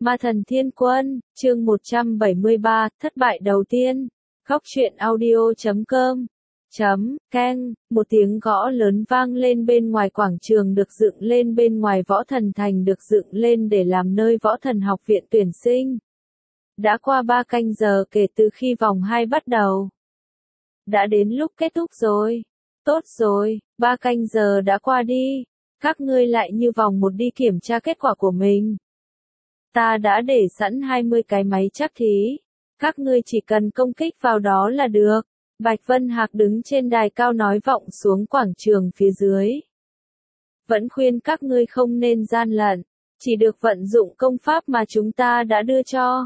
Ma thần thiên quân, chương 173, thất bại đầu tiên. Góc truyện audio.com Keng, một tiếng gõ lớn vang lên bên ngoài quảng trường được dựng lên bên ngoài võ thần thành được dựng lên để làm nơi võ thần học viện tuyển sinh. Đã qua 3 canh giờ kể từ khi vòng 2 bắt đầu. Đã đến lúc kết thúc rồi. Tốt rồi, 3 canh giờ đã qua đi. Các ngươi lại như vòng một đi kiểm tra kết quả của mình. Ta đã để sẵn 20 cái máy chắc thí. Các ngươi chỉ cần công kích vào đó là được. Bạch Vân Hạc đứng trên đài cao nói vọng xuống quảng trường phía dưới. Vẫn khuyên các ngươi không nên gian lận, chỉ được vận dụng công pháp mà chúng ta đã đưa cho.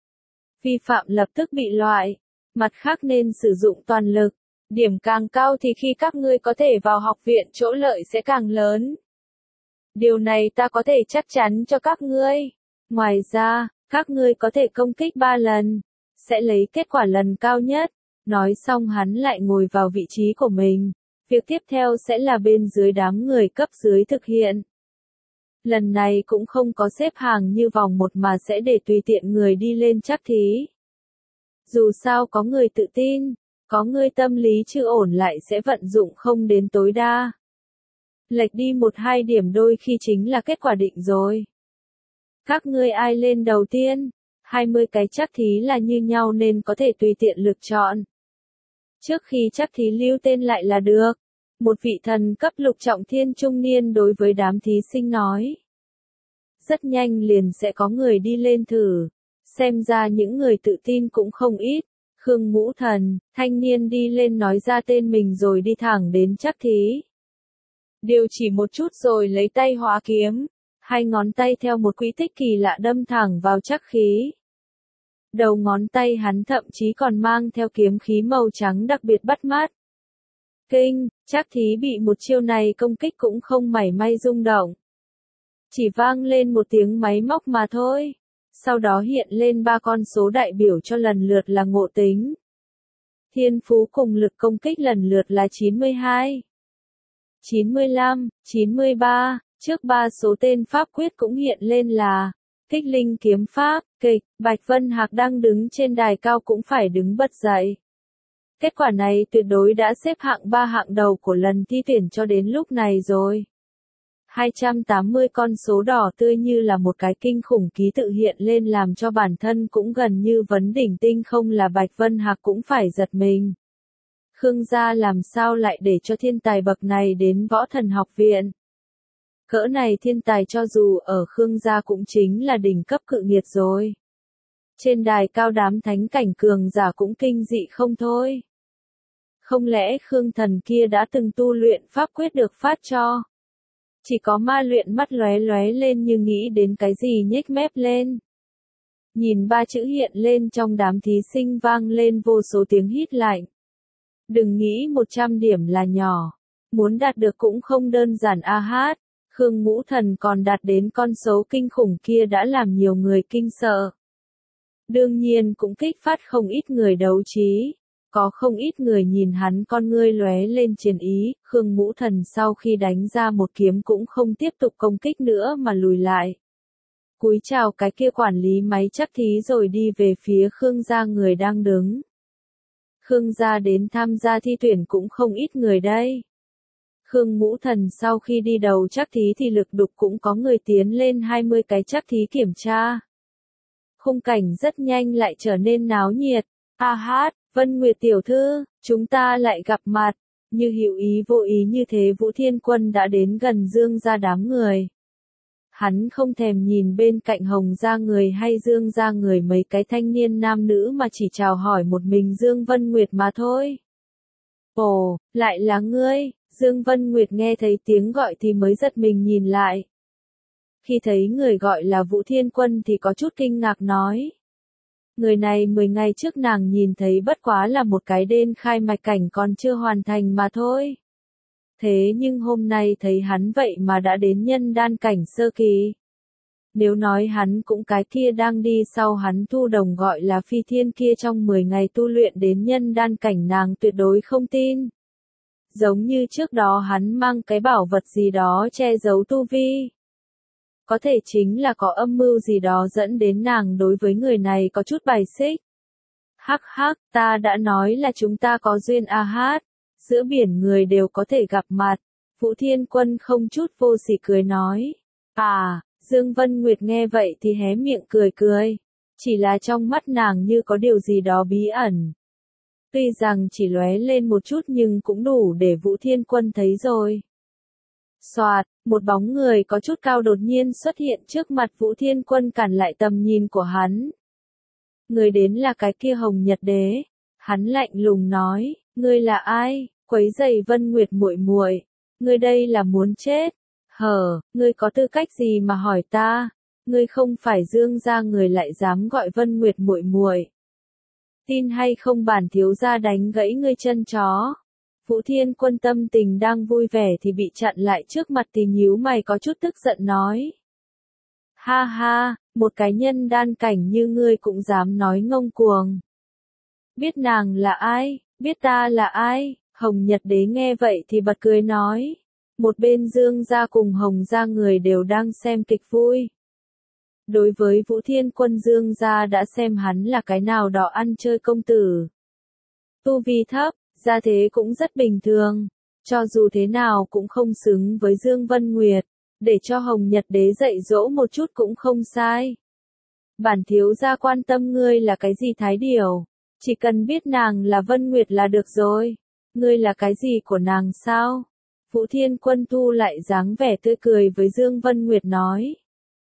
Vi phạm lập tức bị loại, mặt khác nên sử dụng toàn lực. Điểm càng cao thì khi các ngươi có thể vào học viện chỗ lợi sẽ càng lớn. Điều này ta có thể chắc chắn cho các ngươi. Ngoài ra, các ngươi có thể công kích 3 lần, sẽ lấy kết quả lần cao nhất. Nói xong hắn lại ngồi vào vị trí của mình. Việc tiếp theo sẽ là bên dưới đám người cấp dưới thực hiện. Lần này cũng không có xếp hàng như vòng 1 mà sẽ để tùy tiện người đi lên chắc thí. Dù sao có người tự tin, có người tâm lý chưa ổn lại sẽ vận dụng không đến tối đa. Lệch đi 1-2 điểm đôi khi chính là kết quả định rồi. Các ngươi ai lên đầu tiên? 20 cái chắc thí là như nhau nên có thể tùy tiện lựa chọn. Trước khi chắc thí lưu tên lại là được. Một vị thần cấp lục trọng thiên trung niên đối với đám thí sinh nói. Rất nhanh liền sẽ có người đi lên thử. Xem ra những người tự tin cũng không ít. Khương Ngũ Thần, thanh niên đi lên nói ra tên mình rồi đi thẳng đến chắc thí. Điều chỉ một chút rồi lấy tay hóa kiếm. 2 ngón tay theo một quỹ tích kỳ lạ đâm thẳng vào chắc khí. Đầu ngón tay hắn thậm chí còn mang theo kiếm khí màu trắng đặc biệt bắt mắt. Kinh, chắc thí bị một chiêu này công kích cũng không mảy may rung động. Chỉ vang lên một tiếng máy móc mà thôi. Sau đó hiện lên 3 con số đại biểu cho lần lượt là ngộ tính. Thiên phú cùng lực công kích lần lượt là 92, 95, 93. Trước 3 số tên pháp quyết cũng hiện lên là Kích Linh kiếm pháp, kịch. Bạch Vân Hạc đang đứng trên đài cao cũng phải đứng bật dậy. Kết quả này tuyệt đối đã xếp hạng 3 hạng đầu của lần thi tuyển cho đến lúc này rồi. 280 con số đỏ tươi như là một cái kinh khủng ký tự hiện lên làm cho bản thân cũng gần như vấn đỉnh tinh không là Bạch Vân Hạc cũng phải giật mình. Khương gia làm sao lại để cho thiên tài bậc này đến võ thần học viện? Cỡ này thiên tài cho dù ở Khương gia cũng chính là đỉnh cấp cự nghiệt rồi. Trên đài cao đám thánh cảnh cường giả cũng kinh dị không thôi. Không lẽ Khương thần kia đã từng tu luyện pháp quyết được phát cho? Chỉ có ma luyện mắt lóe lóe lên như nghĩ đến cái gì nhếch mép lên. Nhìn 3 chữ hiện lên trong đám thí sinh vang lên vô số tiếng hít lạnh. Đừng nghĩ 100 điểm là nhỏ. Muốn đạt được cũng không đơn giản a hát. Khương Ngũ Thần còn đạt đến con số kinh khủng kia đã làm nhiều người kinh sợ. Đương nhiên cũng kích phát không ít người đấu trí. Có không ít người nhìn hắn con ngươi lóe lên chiến ý. Khương Ngũ Thần sau khi đánh ra một kiếm cũng không tiếp tục công kích nữa mà lùi lại. Cúi chào cái kia quản lý máy chắc thí rồi đi về phía Khương gia người đang đứng. Khương gia đến tham gia thi tuyển cũng không ít người đây. Khương Ngũ Thần sau khi đi đầu chắc thí thì lực đục cũng có người tiến lên 20 cái chắc thí kiểm tra. Khung cảnh rất nhanh lại trở nên náo nhiệt. A hát, Vân Nguyệt tiểu thư, chúng ta lại gặp mặt. Như hữu ý vô ý như thế Vũ Thiên Quân đã đến gần Dương gia đám người. Hắn không thèm nhìn bên cạnh Hồng gia người hay Dương gia người mấy cái thanh niên nam nữ mà chỉ chào hỏi một mình Dương Vân Nguyệt mà thôi. Ồ, lại là ngươi. Dương Vân Nguyệt nghe thấy tiếng gọi thì mới giật mình nhìn lại. Khi thấy người gọi là Vũ Thiên Quân thì có chút kinh ngạc nói. Người này 10 ngày trước nàng nhìn thấy bất quá là một cái đên khai mạch cảnh còn chưa hoàn thành mà thôi. Thế nhưng hôm nay thấy hắn vậy mà đã đến nhân đan cảnh sơ kỳ. Nếu nói hắn cũng cái kia đang đi sau hắn Thu Đồng gọi là Phi Thiên kia trong 10 ngày tu luyện đến nhân đan cảnh nàng tuyệt đối không tin. Giống như trước đó hắn mang cái bảo vật gì đó che giấu tu vi. Có thể chính là có âm mưu gì đó dẫn đến nàng đối với người này có chút bài xích. Hắc hắc, ta đã nói là chúng ta có duyên a hát. Giữa biển người đều có thể gặp mặt. Vũ Thiên Quân không chút vô sỉ cười nói. À, Dương Vân Nguyệt nghe vậy thì hé miệng cười cười. Chỉ là trong mắt nàng như có điều gì đó bí ẩn. Tuy rằng chỉ lóe lên một chút nhưng cũng đủ để Vũ Thiên Quân thấy rồi. Soạt, một bóng người có chút cao đột nhiên xuất hiện trước mặt Vũ Thiên Quân cản lại tầm nhìn của hắn. Người đến là cái kia Hồng Nhật Đế. Hắn lạnh lùng nói, ngươi là ai, quấy rầy Vân Nguyệt muội muội, ngươi đây là muốn chết. Hở, ngươi có tư cách gì mà hỏi ta? Ngươi không phải Dương gia người lại dám gọi Vân Nguyệt muội muội. Tin hay không bản thiếu gia đánh gãy ngươi chân chó. Vũ Thiên Quân tâm tình đang vui vẻ thì bị chặn lại trước mặt thì nhíu mày có chút tức giận nói. Ha ha, một cái nhân đan cảnh như ngươi cũng dám nói ngông cuồng. Biết nàng là ai, biết ta là ai, Hồng Nhật Đế nghe vậy thì bật cười nói. Một bên Dương gia cùng Hồng gia người đều đang xem kịch vui. Đối với Vũ Thiên Quân Dương gia đã xem hắn là cái nào đó ăn chơi công tử. Tu vi thấp, gia thế cũng rất bình thường, cho dù thế nào cũng không xứng với Dương Vân Nguyệt, để cho Hồng Nhật Đế dạy dỗ một chút cũng không sai. Bản thiếu gia quan tâm ngươi là cái gì Thái Điểu, chỉ cần biết nàng là Vân Nguyệt là được rồi, ngươi là cái gì của nàng sao? Vũ Thiên Quân thu lại dáng vẻ tươi cười với Dương Vân Nguyệt nói.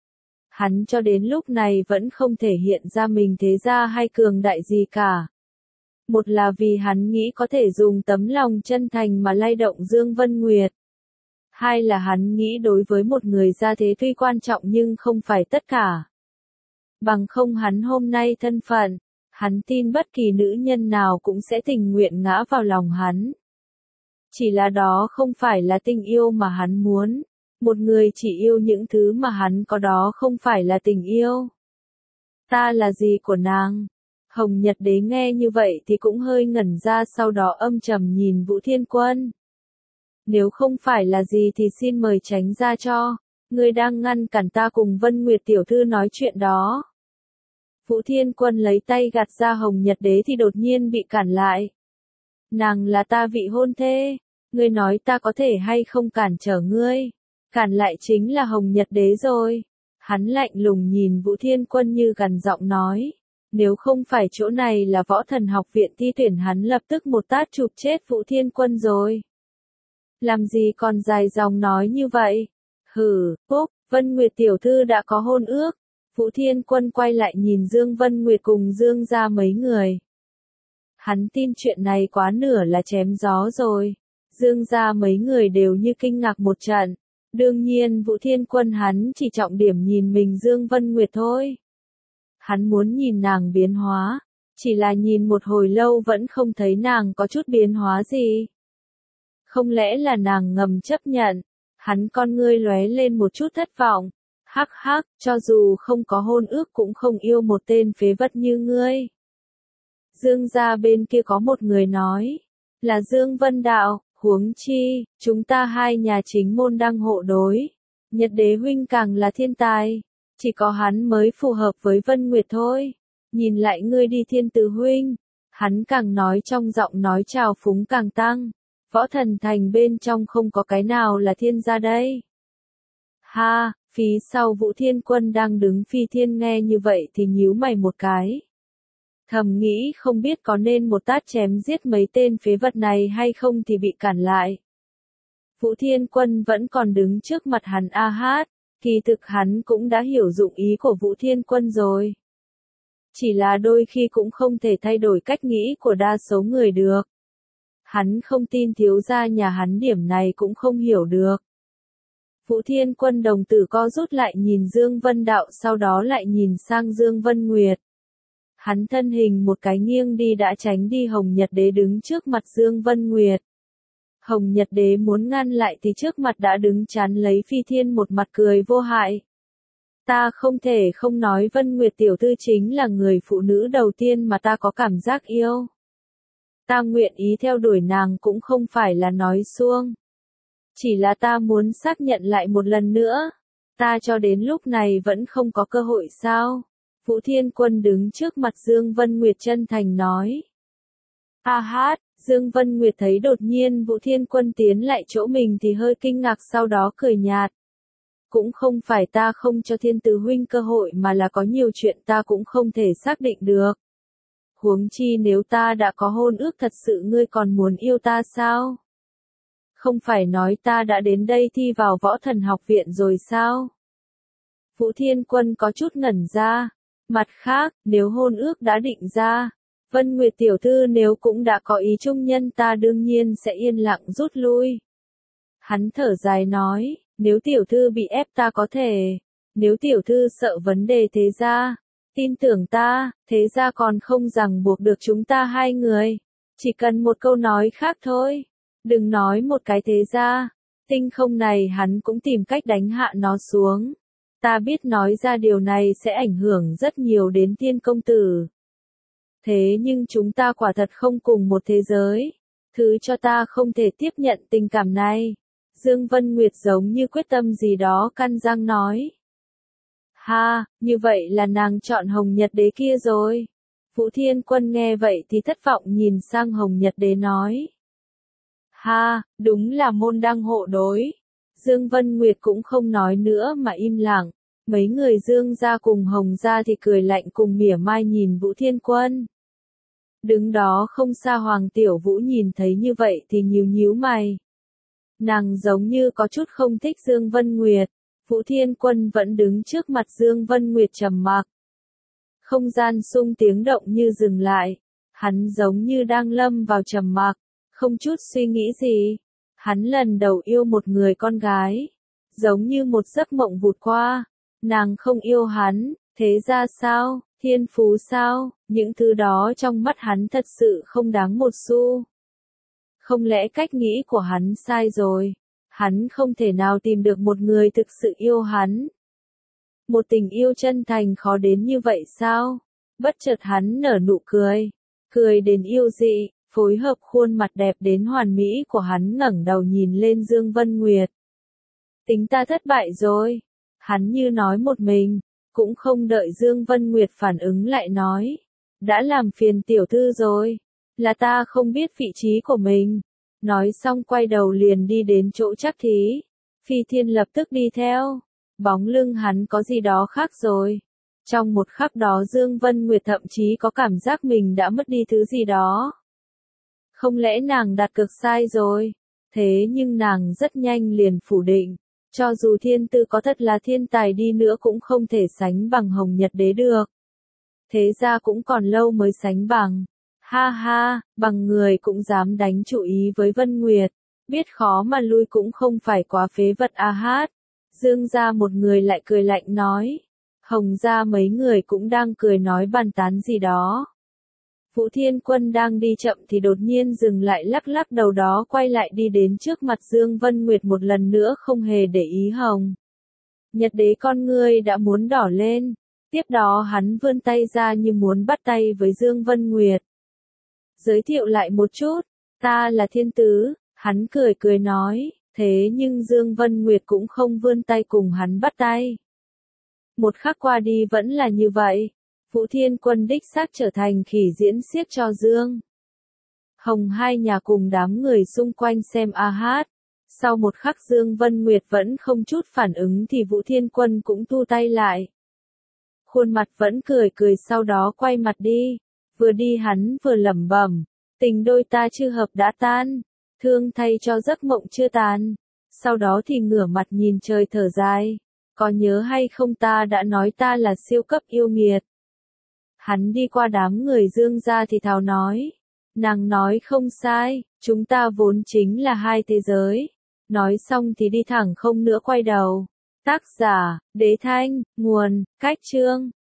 Hắn cho đến lúc này vẫn không thể hiện ra mình thế gia hay cường đại gì cả. Một là vì hắn nghĩ có thể dùng tấm lòng chân thành mà lay động Dương Vân Nguyệt. Hai là hắn nghĩ đối với một người gia thế tuy quan trọng nhưng không phải tất cả. Bằng không hắn hôm nay thân phận, hắn tin bất kỳ nữ nhân nào cũng sẽ tình nguyện ngã vào lòng hắn. Chỉ là đó không phải là tình yêu mà hắn muốn. Một người chỉ yêu những thứ mà hắn có đó không phải là tình yêu. Ta là gì của nàng? Hồng Nhật Đế nghe như vậy thì cũng hơi ngẩn ra sau đó âm trầm nhìn Vũ Thiên Quân. Nếu không phải là gì thì xin mời tránh ra cho. Ngươi đang ngăn cản ta cùng Vân Nguyệt tiểu thư nói chuyện đó. Vũ Thiên Quân lấy tay gạt ra Hồng Nhật Đế thì đột nhiên bị cản lại. Nàng là ta vị hôn thê. Ngươi nói ta có thể hay không cản trở ngươi. Cản lại chính là Hồng Nhật Đế rồi. Hắn lạnh lùng nhìn Vũ Thiên Quân như gằn giọng nói. Nếu không phải chỗ này là Võ Thần Học viện thi tuyển hắn lập tức một tát chụp chết Vũ Thiên Quân rồi. Làm gì còn dài dòng nói như vậy? Hừ, Phúc, Vân Nguyệt tiểu thư đã có hôn ước. Vũ Thiên Quân quay lại nhìn Dương Vân Nguyệt cùng Dương gia mấy người. Hắn tin chuyện này quá nửa là chém gió rồi. Dương gia mấy người đều như kinh ngạc một trận. Đương nhiên Vũ Thiên Quân hắn chỉ trọng điểm nhìn mình Dương Vân Nguyệt thôi. Hắn muốn nhìn nàng biến hóa, chỉ là nhìn một hồi lâu vẫn không thấy nàng có chút biến hóa gì. Không lẽ là nàng ngầm chấp nhận? Hắn con ngươi lóe lên một chút thất vọng. Hắc hắc, cho dù không có hôn ước cũng không yêu một tên phế vật như ngươi. Dương gia bên kia có một người nói, là Dương Vân Đạo. Huống chi, chúng ta hai nhà chính môn đang hộ đối. Nhật Đế huynh càng là thiên tài. Chỉ có hắn mới phù hợp với Vân Nguyệt thôi. Nhìn lại ngươi đi Thiên Tử huynh. Hắn càng nói trong giọng nói trào phúng càng tăng. Võ Thần Thành bên trong không có cái nào là thiên gia đây. Ha, phía sau Vũ Thiên Quân đang đứng phi thiên nghe như vậy thì nhíu mày một cái. Thầm nghĩ không biết có nên một tát chém giết mấy tên phế vật này hay không thì bị cản lại. Vũ Thiên Quân vẫn còn đứng trước mặt hắn a hát, kỳ thực hắn cũng đã hiểu dụng ý của Vũ Thiên Quân rồi. Chỉ là đôi khi cũng không thể thay đổi cách nghĩ của đa số người được. Hắn không tin thiếu gia nhà hắn điểm này cũng không hiểu được. Vũ Thiên Quân đồng tử co rút lại nhìn Dương Vân Đạo sau đó lại nhìn sang Dương Vân Nguyệt. Hắn thân hình một cái nghiêng đi đã tránh đi Hồng Nhật Đế đứng trước mặt Dương Vân Nguyệt. Hồng Nhật Đế muốn ngăn lại thì trước mặt đã đứng chắn lấy Phi Thiên một mặt cười vô hại. Ta không thể không nói Vân Nguyệt tiểu thư chính là người phụ nữ đầu tiên mà ta có cảm giác yêu. Ta nguyện ý theo đuổi nàng cũng không phải là nói suông. Chỉ là ta muốn xác nhận lại một lần nữa. Ta cho đến lúc này vẫn không có cơ hội sao? Vũ Thiên Quân đứng trước mặt Dương Vân Nguyệt chân thành nói. A hát, Dương Vân Nguyệt thấy đột nhiên Vũ Thiên Quân tiến lại chỗ mình thì hơi kinh ngạc, sau đó cười nhạt. Cũng không phải ta không cho Thiên Tứ huynh cơ hội mà là có nhiều chuyện ta cũng không thể xác định được. Huống chi nếu ta đã có hôn ước thật sự ngươi còn muốn yêu ta sao? Không phải nói ta đã đến đây thi vào Võ Thần Học viện rồi sao? Vũ Thiên Quân có chút ngẩn ra. Mặt khác, nếu hôn ước đã định ra, Vân Nguyệt tiểu thư nếu cũng đã có ý chung nhân ta đương nhiên sẽ yên lặng rút lui. Hắn thở dài nói, nếu tiểu thư bị ép ta có thể, nếu tiểu thư sợ vấn đề thế gia, tin tưởng ta, thế gia còn không ràng buộc được chúng ta hai người. Chỉ cần một câu nói khác thôi, đừng nói một cái thế gia, tinh không này hắn cũng tìm cách đánh hạ nó xuống. Ta biết nói ra điều này sẽ ảnh hưởng rất nhiều đến Thiên công tử. Thế nhưng chúng ta quả thật không cùng một thế giới. Thứ cho ta không thể tiếp nhận tình cảm này. Dương Vân Nguyệt giống như quyết tâm gì đó căn răng nói. Ha, như vậy là nàng chọn Hồng Nhật Đế kia rồi. Vũ Thiên Quân nghe vậy thì thất vọng nhìn sang Hồng Nhật Đế nói. Ha, đúng là môn đăng hộ đối. Dương Vân Nguyệt cũng không nói nữa mà im lặng. Mấy người Dương gia cùng Hồng gia thì cười lạnh cùng mỉa mai nhìn Vũ Thiên Quân. Đứng đó không xa Hoàng Tiểu Vũ nhìn thấy như vậy thì nhíu nhíu mày. Nàng giống như có chút không thích Dương Vân Nguyệt. Vũ Thiên Quân vẫn đứng trước mặt Dương Vân Nguyệt trầm mặc. Không gian sung tiếng động như dừng lại. Hắn giống như đang lâm vào trầm mặc, không chút suy nghĩ gì. Hắn lần đầu yêu một người con gái. Giống như một giấc mộng vụt qua. Nàng không yêu hắn, thế ra sao, thiên phú sao, những thứ đó trong mắt hắn thật sự không đáng một xu. Không lẽ cách nghĩ của hắn sai rồi? Hắn không thể nào tìm được một người thực sự yêu hắn. Một tình yêu chân thành khó đến như vậy sao? Bất chợt hắn nở nụ cười, cười đến yêu dị, phối hợp khuôn mặt đẹp đến hoàn mỹ của hắn ngẩng đầu nhìn lên Dương Vân Nguyệt. Tính ta thất bại rồi. Hắn như nói một mình, cũng không đợi Dương Vân Nguyệt phản ứng lại nói. Đã làm phiền tiểu thư rồi, là ta không biết vị trí của mình. Nói xong quay đầu liền đi đến chỗ Trác Thí. Phi Thiên lập tức đi theo. Bóng lưng hắn có gì đó khác rồi. Trong một khắc đó Dương Vân Nguyệt thậm chí có cảm giác mình đã mất đi thứ gì đó. Không lẽ nàng đặt cược sai rồi? Thế nhưng nàng rất nhanh liền phủ định. Cho dù thiên tư có thật là thiên tài đi nữa cũng không thể sánh bằng Hồng Nhật Đế được. Thế ra cũng còn lâu mới sánh bằng. Ha ha, bằng người cũng dám đánh chủ ý với Vân Nguyệt. Biết khó mà lui cũng không phải quá phế vật a hát. Dương ra một người lại cười lạnh nói. Hồng ra mấy người cũng đang cười nói bàn tán gì đó. Vũ Thiên Quân đang đi chậm thì đột nhiên dừng lại lắc lắc đầu đó quay lại đi đến trước mặt Dương Vân Nguyệt một lần nữa không hề để ý Hồng Nhật Đế con ngươi đã muốn đỏ lên. Tiếp đó hắn vươn tay ra như muốn bắt tay với Dương Vân Nguyệt. Giới thiệu lại một chút, ta là Thiên Tứ, hắn cười cười nói, thế nhưng Dương Vân Nguyệt cũng không vươn tay cùng hắn bắt tay. Một khắc qua đi vẫn là như vậy. Vũ Thiên Quân đích xác trở thành khỉ diễn xiếc cho Dương Hồng hai nhà cùng đám người xung quanh xem a hát. Sau một khắc Dương Vân Nguyệt vẫn không chút phản ứng thì Vũ Thiên Quân cũng thu tay lại. Khuôn mặt vẫn cười cười sau đó quay mặt đi. Vừa đi hắn vừa lẩm bẩm, tình đôi ta chưa hợp đã tan, thương thay cho giấc mộng chưa tàn. Sau đó thì ngửa mặt nhìn trời thở dài, có nhớ hay không ta đã nói ta là siêu cấp yêu nghiệt. Hắn đi qua đám người Dương gia thì thào nói, nàng nói không sai, chúng ta vốn chính là hai thế giới. Nói xong thì đi thẳng không nữa quay đầu. Tác giả, Đế Thanh, nguồn, Cách Chương.